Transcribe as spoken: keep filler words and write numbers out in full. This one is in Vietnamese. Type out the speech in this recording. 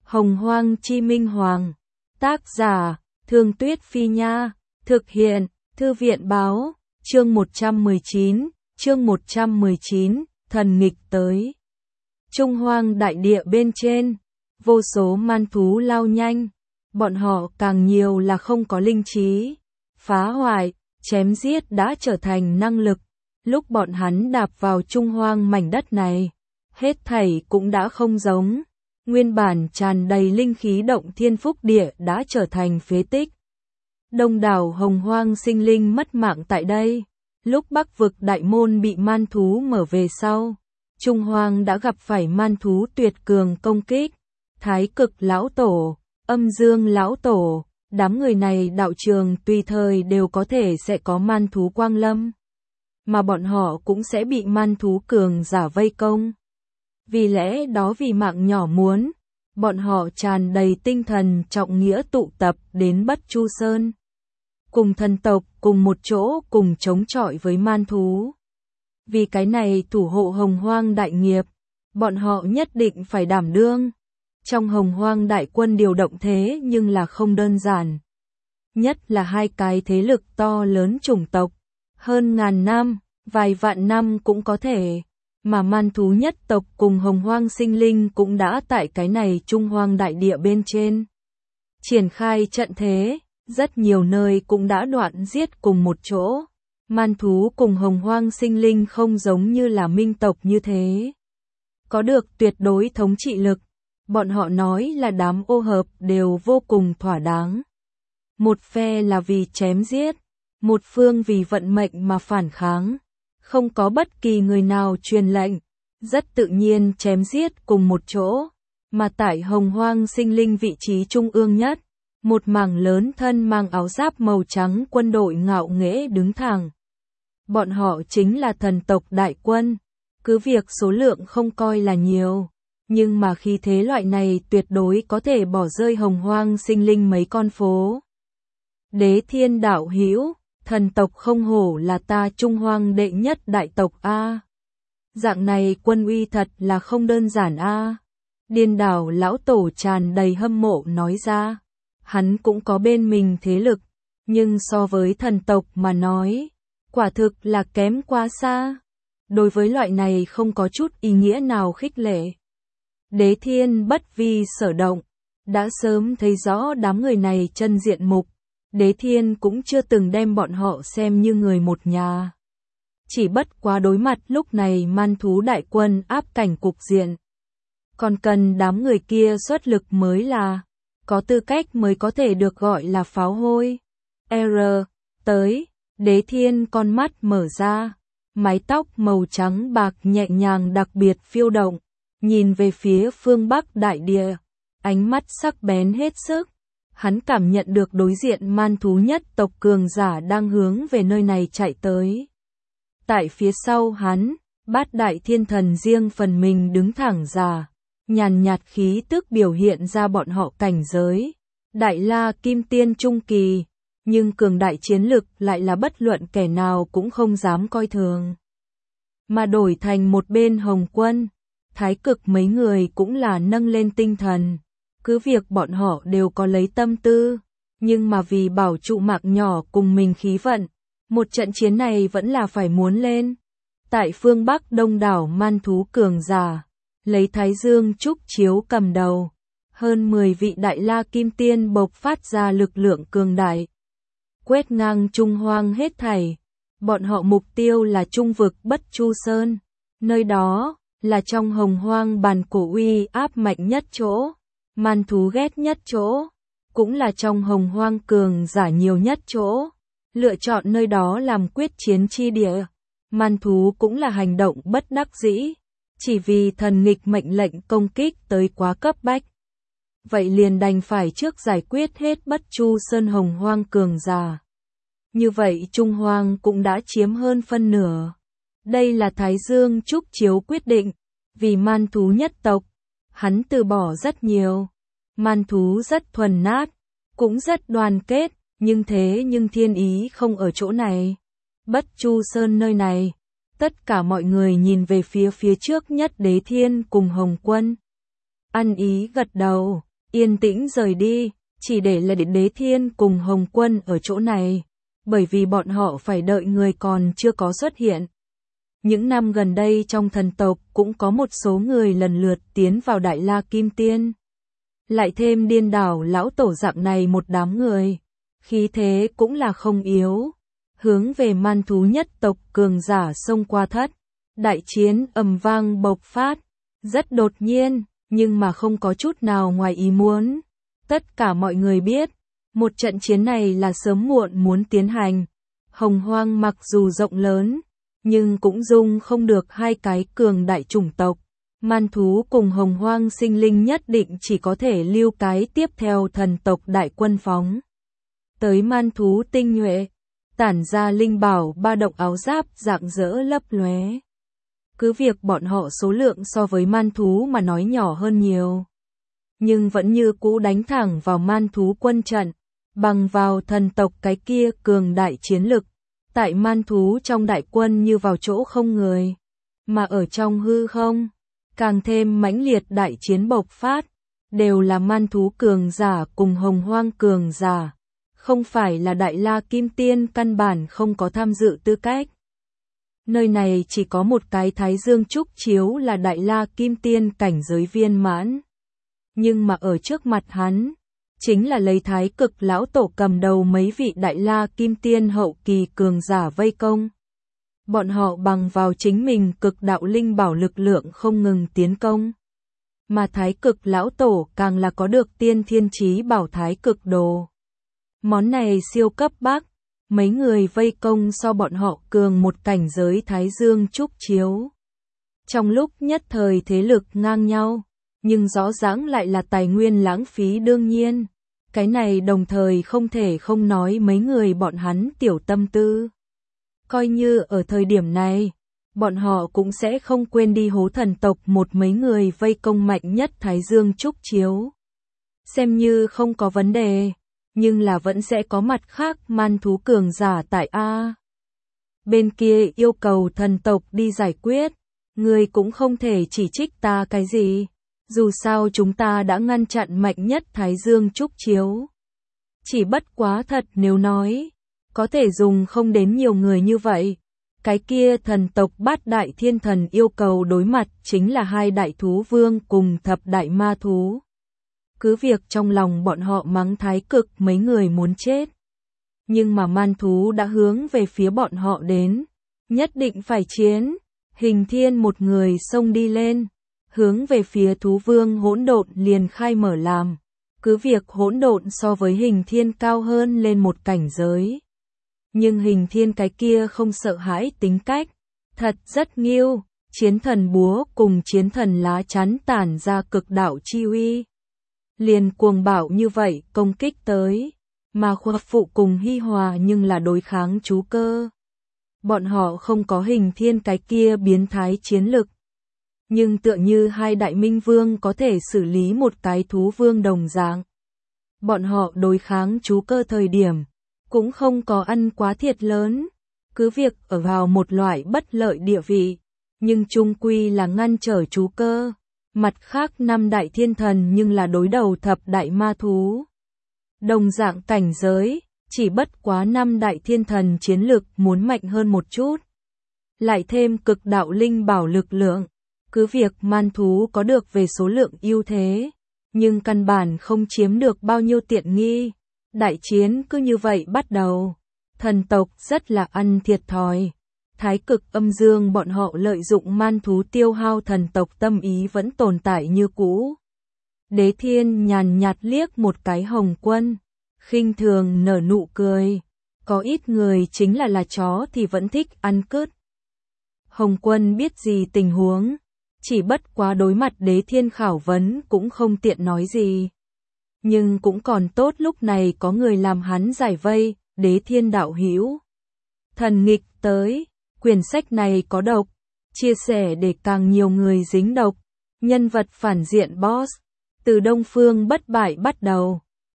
Hồng Hoang Chi Minh Hoàng. Tác giả, Thương Tuyết Phi Nha. Thực hiện, Thư viện Báo. Chương một trăm mười chín, chương một trăm mười chín, thần nghịch tới. Trung Hoang đại địa bên trên, vô số man thú lao nhanh, bọn họ càng nhiều là không có linh trí, phá hoại, chém giết đã trở thành năng lực. Lúc bọn hắn đạp vào Trung Hoang mảnh đất này, hết thảy cũng đã không giống, nguyên bản tràn đầy linh khí động thiên phúc địa đã trở thành phế tích. Đông đảo hồng hoang sinh linh mất mạng tại đây. Lúc Bắc vực đại môn bị man thú mở về sau, Trung Hoang đã gặp phải man thú tuyệt cường công kích. Thái Cực lão tổ, Âm Dương lão tổ, đám người này đạo trường tùy thời đều có thể sẽ có man thú quang lâm, mà bọn họ cũng sẽ bị man thú cường giả vây công. Vì lẽ đó vì mạng nhỏ muốn, bọn họ tràn đầy tinh thần trọng nghĩa tụ tập đến Bất Chu Sơn, cùng thần tộc cùng một chỗ cùng chống chọi với man thú. Vì cái này thủ hộ hồng hoang đại nghiệp, bọn họ nhất định phải đảm đương. Trong hồng hoang đại quân điều động thế nhưng là không đơn giản. Nhất là hai cái thế lực to lớn chủng tộc, hơn ngàn năm, vài vạn năm cũng có thể, mà man thú nhất tộc cùng hồng hoang sinh linh cũng đã tại cái này Trung Hoang đại địa bên trên triển khai trận thế, rất nhiều nơi cũng đã đoạn giết cùng một chỗ. Man thú cùng hồng hoang sinh linh không giống như là minh tộc như thế, có được tuyệt đối thống trị lực. Bọn họ nói là đám ô hợp đều vô cùng thỏa đáng. Một phe là vì chém giết, một phương vì vận mệnh mà phản kháng. Không có bất kỳ người nào truyền lệnh, rất tự nhiên chém giết cùng một chỗ. Mà tại hồng hoang sinh linh vị trí trung ương nhất, một mảng lớn thân mang áo giáp màu trắng quân đội ngạo nghễ đứng thẳng. Bọn họ chính là thần tộc đại quân, cứ việc số lượng không coi là nhiều, nhưng mà khi thế loại này tuyệt đối có thể bỏ rơi hồng hoang sinh linh mấy con phố. Đế Thiên đạo hữu, thần tộc không hổ là ta Trung Hoang đệ nhất đại tộc a. Dạng này quân uy thật là không đơn giản a. Điên đảo lão tổ tràn đầy hâm mộ nói ra, hắn cũng có bên mình thế lực, nhưng so với thần tộc mà nói, quả thực là kém quá xa. Đối với loại này không có chút ý nghĩa nào khích lệ. Đế Thiên bất vi sở động, đã sớm thấy rõ đám người này chân diện mục. Đế Thiên cũng chưa từng đem bọn họ xem như người một nhà. Chỉ bất quá đối mặt lúc này man thú đại quân áp cảnh cục diện, còn cần đám người kia xuất lực mới là có tư cách mới có thể được gọi là pháo hôi. R. Tới, Đế Thiên con mắt mở ra, mái tóc màu trắng bạc nhẹ nhàng đặc biệt phiêu động, nhìn về phía phương Bắc đại địa, ánh mắt sắc bén hết sức. Hắn cảm nhận được đối diện man thú nhất tộc cường giả đang hướng về nơi này chạy tới. Tại phía sau hắn, bát đại thiên thần riêng phần mình đứng thẳng ra, nhàn nhạt khí tức biểu hiện ra bọn họ cảnh giới. Đại la kim tiên trung kỳ, nhưng cường đại chiến lực lại là bất luận kẻ nào cũng không dám coi thường. Mà đổi thành một bên Hồng Quân, Thái Cực mấy người cũng là nâng lên tinh thần. Cứ việc bọn họ đều có lấy tâm tư, nhưng mà vì bảo trụ mạng nhỏ cùng mình khí vận, một trận chiến này vẫn là phải muốn lên. Tại phương Bắc đông đảo man thú cường giả, lấy Thái Dương Trúc Chiếu cầm đầu, hơn mười vị đại la kim tiên bộc phát ra lực lượng cường đại, quét ngang Trung Hoang hết thảy. Bọn họ mục tiêu là Trung vực Bất Chu Sơn, nơi đó là trong hồng hoang bàn cổ uy áp mạnh nhất chỗ, man thú ghét nhất chỗ, cũng là trong hồng hoang cường giả nhiều nhất chỗ. Lựa chọn nơi đó làm quyết chiến chi địa, man thú cũng là hành động bất đắc dĩ, chỉ vì thần nghịch mệnh lệnh công kích tới quá cấp bách. Vậy liền đành phải trước giải quyết hết Bất Chu Sơn hồng hoang cường giả. Như vậy Trung Hoang cũng đã chiếm hơn phân nửa. Đây là Thái Dương Trúc Chiếu quyết định, vì man thú nhất tộc, hắn từ bỏ rất nhiều. Man thú rất thuần nát, cũng rất đoàn kết, nhưng thế nhưng thiên ý không ở chỗ này. Bất Chu Sơn nơi này, tất cả mọi người nhìn về phía phía trước nhất Đế Thiên cùng Hồng Quân. Ăn ý gật đầu, yên tĩnh rời đi, chỉ để lại Đế Thiên cùng Hồng Quân ở chỗ này, bởi vì bọn họ phải đợi người còn chưa có xuất hiện. Những năm gần đây trong thần tộc cũng có một số người lần lượt tiến vào Đại La Kim Tiên. Lại thêm Điên Đảo lão tổ dạng này một đám người, khí thế cũng là không yếu, hướng về man thú nhất tộc cường giả xông qua thất. Đại chiến ầm vang bộc phát, rất đột nhiên, nhưng mà không có chút nào ngoài ý muốn. Tất cả mọi người biết, một trận chiến này là sớm muộn muốn tiến hành. Hồng Hoang mặc dù rộng lớn, nhưng cũng dung không được hai cái cường đại chủng tộc. Man thú cùng Hồng Hoang sinh linh nhất định chỉ có thể lưu cái tiếp theo thần tộc đại quân phóng. Tới man thú tinh nhuệ, tản ra linh bảo ba động áo giáp rạng rỡ lấp lóe. Cứ việc bọn họ số lượng so với man thú mà nói nhỏ hơn nhiều, nhưng vẫn như cũ đánh thẳng vào man thú quân trận, bằng vào thần tộc cái kia cường đại chiến lực. Tại man thú trong đại quân như vào chỗ không người, mà ở trong hư không, càng thêm mãnh liệt đại chiến bộc phát, đều là man thú cường giả cùng Hồng Hoang cường giả, không phải là Đại La Kim Tiên căn bản không có tham dự tư cách. Nơi này chỉ có một cái Thái Dương Trúc Chiếu là Đại La Kim Tiên cảnh giới viên mãn. Nhưng mà ở trước mặt hắn, chính là lấy Thái Cực lão tổ cầm đầu mấy vị Đại La Kim Tiên hậu kỳ cường giả vây công. Bọn họ bằng vào chính mình cực đạo linh bảo lực lượng không ngừng tiến công. Mà Thái Cực lão tổ càng là có được tiên thiên chí bảo Thái Cực đồ. Món này siêu cấp bác, mấy người vây công so bọn họ cường một cảnh giới Thái Dương Trúc Chiếu. Trong lúc nhất thời thế lực ngang nhau, nhưng rõ ràng lại là tài nguyên lãng phí đương nhiên. Cái này đồng thời không thể không nói mấy người bọn hắn tiểu tâm tư. Coi như ở thời điểm này, bọn họ cũng sẽ không quên đi hố thần tộc một mấy người vây công mạnh nhất Thái Dương Trúc Chiếu. Xem như không có vấn đề, nhưng là vẫn sẽ có mặt khác man thú cường giả tại A. Bên kia yêu cầu thần tộc đi giải quyết, người cũng không thể chỉ trích ta cái gì. Dù sao chúng ta đã ngăn chặn mạnh nhất Thái Dương Trúc Chiếu. Chỉ bất quá thật nếu nói, có thể dùng không đến nhiều người như vậy. Cái kia thần tộc bát đại thiên thần yêu cầu đối mặt chính là hai đại thú vương cùng thập đại ma thú. Cứ việc trong lòng bọn họ mắng Thái Cực mấy người muốn chết. Nhưng mà man thú đã hướng về phía bọn họ đến. Nhất định phải chiến. Hình Thiên một người xông đi lên. Hướng về phía thú vương hỗn độn liền khai mở làm. Cứ việc hỗn độn so với Hình Thiên cao hơn lên một cảnh giới. Nhưng Hình Thiên cái kia không sợ hãi tính cách. Thật rất nghiêu. Chiến thần búa cùng chiến thần lá chắn tản ra cực đạo chi uy. Liền cuồng bạo như vậy công kích tới. Mà Khoa Phụ cùng Hi Hòa nhưng là đối kháng chú cơ. Bọn họ không có Hình Thiên cái kia biến thái chiến lực. Nhưng tựa như hai đại minh vương có thể xử lý một cái thú vương đồng dạng. Bọn họ đối kháng chú cơ thời điểm, cũng không có ăn quá thiệt lớn. Cứ việc ở vào một loại bất lợi địa vị, nhưng chung quy là ngăn trở chú cơ. Mặt khác năm đại thiên thần nhưng là đối đầu thập đại ma thú. Đồng dạng cảnh giới, chỉ bất quá năm đại thiên thần chiến lực muốn mạnh hơn một chút. Lại thêm cực đạo linh bảo lực lượng. Cứ việc man thú có được về số lượng ưu thế, nhưng căn bản không chiếm được bao nhiêu tiện nghi. Đại chiến cứ như vậy bắt đầu. Thần tộc rất là ăn thiệt thòi. Thái Cực âm dương bọn họ lợi dụng man thú tiêu hao thần tộc tâm ý vẫn tồn tại như cũ. Đế Thiên nhàn nhạt liếc một cái Hồng Quân, khinh thường nở nụ cười. Có ít người chính là là chó thì vẫn thích ăn cứt. Hồng Quân biết gì tình huống. Chỉ bất quá đối mặt Đế Thiên khảo vấn cũng không tiện nói gì. Nhưng cũng còn tốt lúc này có người làm hắn giải vây, Đế Thiên đạo hữu. Thần nghịch tới, quyển sách này có độc, chia sẻ để càng nhiều người dính độc. Nhân vật phản diện boss, từ Đông Phương bất bại bắt đầu.